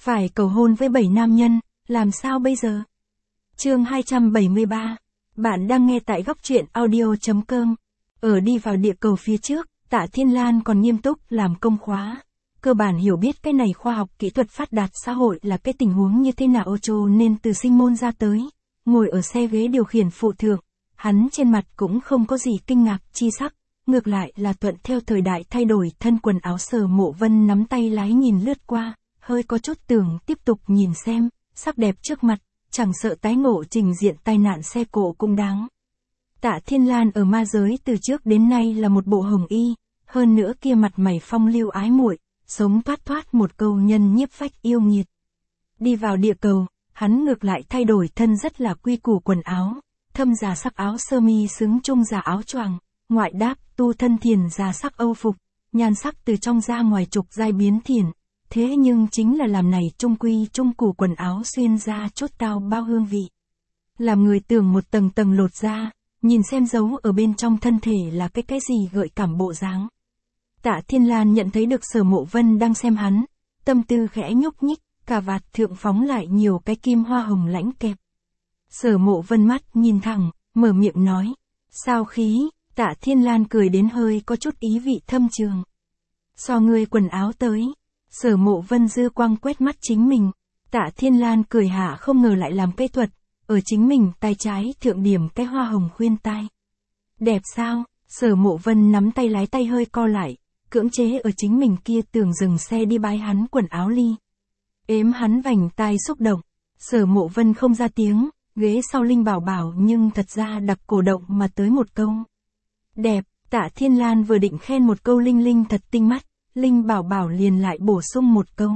Phải cầu hôn với 7 nam nhân, làm sao bây giờ? Chương 273. Bạn đang nghe tại góc truyện audio.com. Ở đi vào địa cầu phía trước, Tạ Thiên Lan còn nghiêm túc làm công khóa. Cơ bản hiểu biết cái này khoa học kỹ thuật phát đạt xã hội là cái tình huống như thế nào cho nên từ sinh môn ra tới. Ngồi ở xe ghế điều khiển phụ thượng, hắn trên mặt cũng không có gì kinh ngạc chi sắc. Ngược lại là thuận theo thời đại thay đổi thân quần áo. Sở Mộ Vân nắm tay lái nhìn lướt qua, hơi có chút tưởng tiếp tục nhìn xem, sắc đẹp trước mặt, chẳng sợ tái ngộ trình diện tai nạn xe cộ cũng đáng. Tạ Thiên Lan ở ma giới từ trước đến nay là một bộ hồng y, hơn nữa kia mặt mày phong lưu ái muội, sống thoát thoát một câu nhân nhiếp phách yêu nghiệt. Đi vào địa cầu, hắn ngược lại thay đổi thân rất là quy củ quần áo, thâm già sắc áo sơ mi xứng trung già áo choàng, ngoại đáp tu thân thiền già sắc âu phục, nhan sắc từ trong ra ngoài trục giai biến thiền. Thế nhưng chính là làm này trung quy trung củ quần áo xuyên ra chút tao bao hương vị. Làm người tưởng một tầng tầng lột ra, nhìn xem giấu ở bên trong thân thể là cái gì gợi cảm bộ dáng. Tạ Thiên Lan nhận thấy được Sở Mộ Vân đang xem hắn, tâm tư khẽ nhúc nhích, cà vạt thượng phóng lại nhiều cái kim hoa hồng lãnh kẹp. Sở Mộ Vân mắt nhìn thẳng, mở miệng nói, sao khí? Tạ Thiên Lan cười đến hơi có chút ý vị thâm trường. So ngươi quần áo tới. Sở Mộ Vân dư quang quét mắt chính mình. Tạ Thiên Lan cười hạ không ngờ lại làm cây thuật, ở chính mình tay trái thượng điểm cái hoa hồng khuyên tai. Đẹp sao? Sở Mộ Vân nắm tay lái tay hơi co lại, cưỡng chế ở chính mình kia tưởng dừng xe đi bái hắn quần áo ly. Ếm hắn vành tai xúc động. Sở Mộ Vân không ra tiếng, ghế sau Linh Bảo Bảo nhưng thật ra đặc cổ động mà tới một câu. Đẹp. Tạ Thiên Lan vừa định khen một câu Linh Linh thật tinh mắt, Linh Bảo Bảo liền lại bổ sung một câu.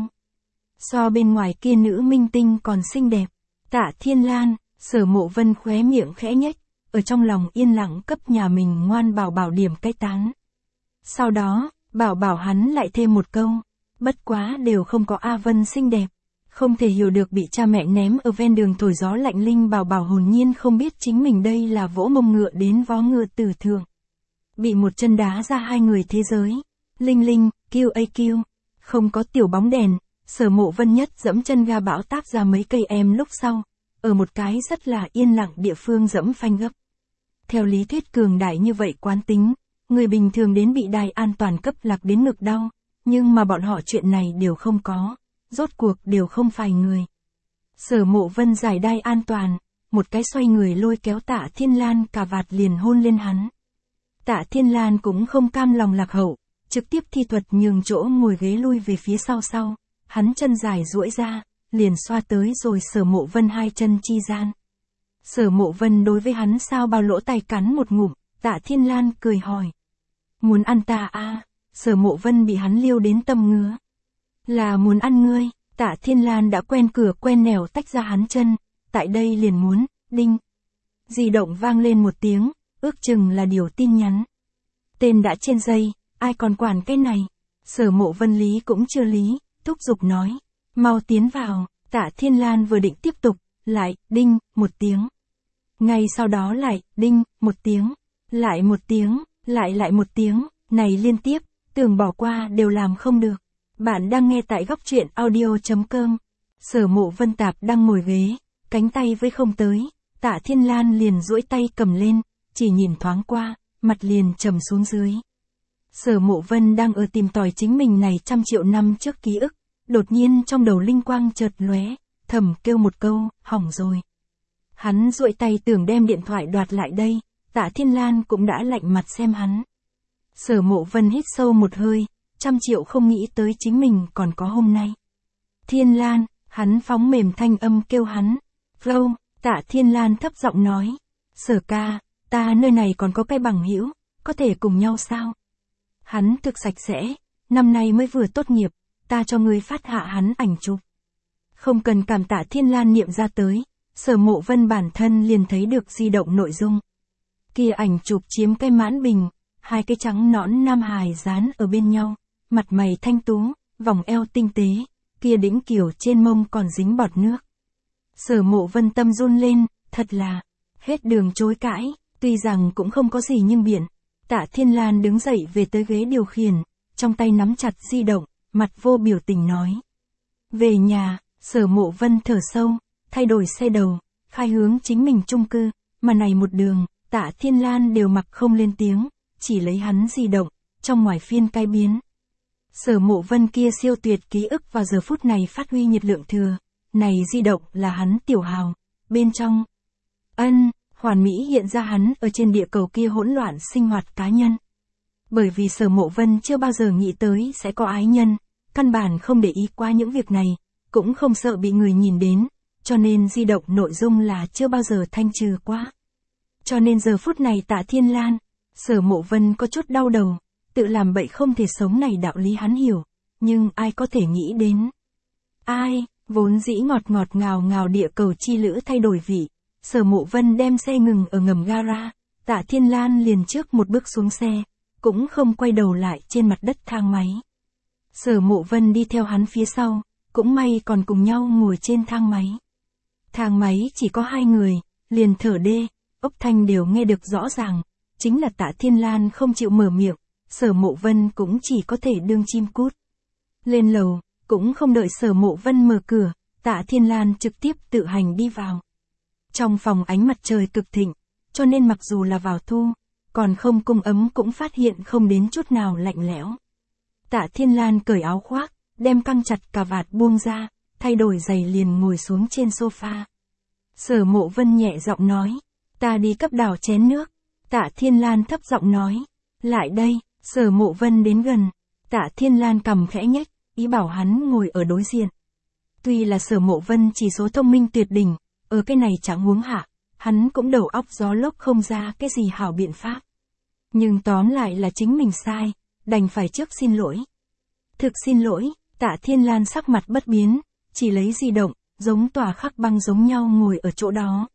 So bên ngoài kia nữ minh tinh còn xinh đẹp. Tạ Thiên Lan, Sở Mộ Vân khóe miệng khẽ nhếch, ở trong lòng yên lặng cấp nhà mình ngoan Bảo Bảo điểm cái tán. Sau đó, Bảo Bảo hắn lại thêm một câu, bất quá đều không có A Vân xinh đẹp. Không thể hiểu được bị cha mẹ ném ở ven đường thổi gió lạnh. Linh Bảo Bảo hồn nhiên không biết chính mình đây là vỗ mông ngựa đến vó ngựa tử thượng. Bị một chân đá ra hai người thế giới. Linh Linh, QAQ, không có tiểu bóng đèn, Sở Mộ Vân nhất dẫm chân ga bão táp ra mấy cây em lúc sau, ở một cái rất là yên lặng địa phương dẫm phanh gấp. Theo lý thuyết cường đại như vậy quán tính, người bình thường đến bị đài an toàn cấp lạc đến ngực đau, nhưng mà bọn họ chuyện này đều không có, rốt cuộc đều không phải người. Sở Mộ Vân giải đai an toàn, một cái xoay người lôi kéo Tạ Thiên Lan cà vạt liền hôn lên hắn. Tạ Thiên Lan cũng không cam lòng lạc hậu, trực tiếp thi thuật nhường chỗ ngồi ghế lui về phía sau, hắn chân dài duỗi ra, liền xoa tới rồi Sở Mộ Vân hai chân chi gian. Sở Mộ Vân đối với hắn sao bao lỗ tay cắn một ngụm, Tạ Thiên Lan cười hỏi. Muốn ăn ta à? Sở Mộ Vân bị hắn liêu đến tâm ngứa. Là muốn ăn ngươi. Tạ Thiên Lan đã quen cửa quen nẻo tách ra hắn chân, tại đây liền muốn, đinh. Di động vang lên một tiếng, ước chừng là điều tin nhắn. Tên đã trên dây, ai còn quản cái này? Sở Mộ Vân lý cũng chưa lý, thúc giục nói, mau tiến vào. Tạ Thiên Lan vừa định tiếp tục, lại, đinh, một tiếng. Ngay sau đó lại, đinh, một tiếng, lại một tiếng, lại một tiếng, này liên tiếp, tưởng bỏ qua đều làm không được. Bạn đang nghe tại góc truyện audio.com. Sở Mộ Vân tạp đang ngồi ghế, cánh tay với không tới, Tạ Thiên Lan liền duỗi tay cầm lên, chỉ nhìn thoáng qua, mặt liền trầm xuống dưới. Sở Mộ Vân đang ở tìm tòi chính mình này 100 triệu năm trước ký ức, đột nhiên trong đầu linh quang chợt lóe, thầm kêu một câu, hỏng rồi. Hắn duỗi tay tưởng đem điện thoại đoạt lại đây, Tạ Thiên Lan cũng đã lạnh mặt xem hắn. Sở Mộ Vân hít sâu một hơi, 100 triệu không nghĩ tới chính mình còn có hôm nay. Thiên Lan, hắn phóng mềm thanh âm kêu hắn. Flow, Tạ Thiên Lan thấp giọng nói. Sở ca, ta nơi này còn có cái bằng hữu, có thể cùng nhau sao? Hắn thực sạch sẽ, năm nay mới vừa tốt nghiệp, ta cho ngươi phát hạ hắn ảnh chụp. Không cần cảm tạ. Thiên Lan niệm ra tới, Sở Mộ Vân bản thân liền thấy được di động nội dung. Kia ảnh chụp chiếm cái mãn bình, hai cái trắng nõn nam hài dán ở bên nhau, mặt mày thanh tú, vòng eo tinh tế, kia đĩnh kiểu trên mông còn dính bọt nước. Sở Mộ Vân tâm run lên, thật là, hết đường chối cãi, tuy rằng cũng không có gì nhưng biện. Tạ Thiên Lan đứng dậy về tới ghế điều khiển, trong tay nắm chặt di động, mặt vô biểu tình nói. Về nhà, Sở Mộ Vân thở sâu, thay đổi xe đầu, khai hướng chính mình chung cư, mà này một đường, Tạ Thiên Lan đều mặc không lên tiếng, chỉ lấy hắn di động, trong ngoài phiên cai biến. Sở Mộ Vân kia siêu tuyệt ký ức vào giờ phút này phát huy nhiệt lượng thừa, này di động là hắn tiểu hào, bên trong. Hoàn mỹ hiện ra hắn ở trên địa cầu kia hỗn loạn sinh hoạt cá nhân. Bởi vì Sở Mộ Vân chưa bao giờ nghĩ tới sẽ có ái nhân, căn bản không để ý qua những việc này, cũng không sợ bị người nhìn đến, cho nên di động nội dung là chưa bao giờ thanh trừ quá. Cho nên giờ phút này Tạ Thiên Lan, Sở Mộ Vân có chút đau đầu, tự làm bậy không thể sống này đạo lý hắn hiểu, nhưng ai có thể nghĩ đến. Ai, vốn dĩ ngọt ngọt ngào ngào địa cầu chi lữ thay đổi vị, Sở Mộ Vân đem xe ngừng ở ngầm gara, Tạ Thiên Lan liền trước một bước xuống xe, cũng không quay đầu lại trên mặt đất thang máy. Sở Mộ Vân đi theo hắn phía sau, cũng may còn cùng nhau ngồi trên thang máy. Thang máy chỉ có 2 người, liền thở đê, ốc thanh đều nghe được rõ ràng, chính là Tạ Thiên Lan không chịu mở miệng, Sở Mộ Vân cũng chỉ có thể đương chim cút. Lên lầu, cũng không đợi Sở Mộ Vân mở cửa, Tạ Thiên Lan trực tiếp tự hành đi vào. Trong phòng ánh mặt trời cực thịnh, cho nên mặc dù là vào thu, còn không cung ấm cũng phát hiện không đến chút nào lạnh lẽo. Tạ Thiên Lan cởi áo khoác, đem căng chặt cà vạt buông ra, thay đổi giày liền ngồi xuống trên sofa. Sở Mộ Vân nhẹ giọng nói, ta đi cấp đảo chén nước. Tạ Thiên Lan thấp giọng nói, lại đây. Sở Mộ Vân đến gần, Tạ Thiên Lan cầm khẽ nhếch, ý bảo hắn ngồi ở đối diện. Tuy là Sở Mộ Vân chỉ số thông minh tuyệt đỉnh, ở cái này chẳng huống hạ, hắn cũng đầu óc gió lốc không ra cái gì hảo biện pháp. Nhưng tóm lại là chính mình sai, đành phải trước xin lỗi. Thực xin lỗi, Tạ Thiên Lan sắc mặt bất biến, chỉ lấy di động, giống tòa khắc băng giống nhau ngồi ở chỗ đó.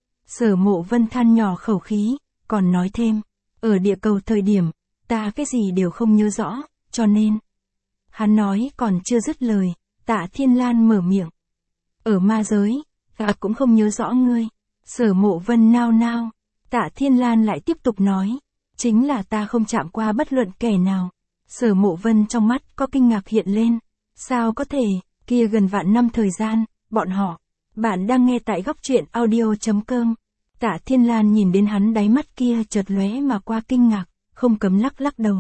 Sở Mộ Vân than nhỏ khẩu khí, còn nói thêm, ở địa cầu thời điểm, ta cái gì đều không nhớ rõ, cho nên. Hắn nói còn chưa dứt lời, Tạ Thiên Lan mở miệng. Ở ma giới, ta cũng không nhớ rõ ngươi. Sở Mộ Vân nao nao, Tạ Thiên Lan lại tiếp tục nói, chính là ta không chạm qua bất luận kẻ nào. Sở Mộ Vân trong mắt có kinh ngạc hiện lên, sao có thể, kia gần vạn năm thời gian, bọn họ. Bạn đang nghe tại góc truyện audio.com. Tạ Thiên Lan nhìn đến hắn đáy mắt kia chợt lóe mà qua kinh ngạc, không cấm lắc lắc đầu.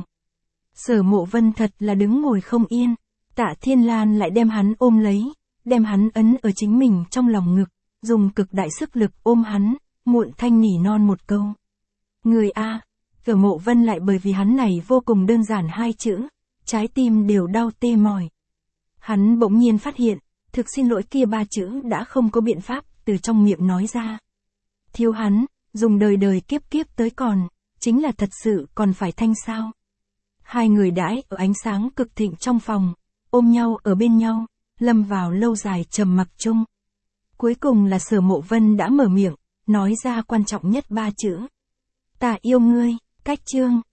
Sở Mộ Vân thật là đứng ngồi không yên, Tạ Thiên Lan lại đem hắn ôm lấy, đem hắn ấn ở chính mình trong lòng ngực, dùng cực đại sức lực ôm hắn, muộn thanh nỉ non một câu. Người A, Sở Mộ Vân lại bởi vì hắn này vô cùng đơn giản 2 chữ, trái tim đều đau tê mỏi. Hắn bỗng nhiên phát hiện, thực xin lỗi kia 3 chữ đã không có biện pháp từ trong miệng nói ra. Thiếu hắn, dùng đời đời kiếp kiếp tới còn, chính là thật sự còn phải thanh sao. 2 người đãi ở ánh sáng cực thịnh trong phòng, ôm nhau ở bên nhau, lâm vào lâu dài trầm mặc chung. Cuối cùng là Sở Mộ Vân đã mở miệng, nói ra quan trọng nhất 3 chữ. Ta yêu ngươi, cách chương.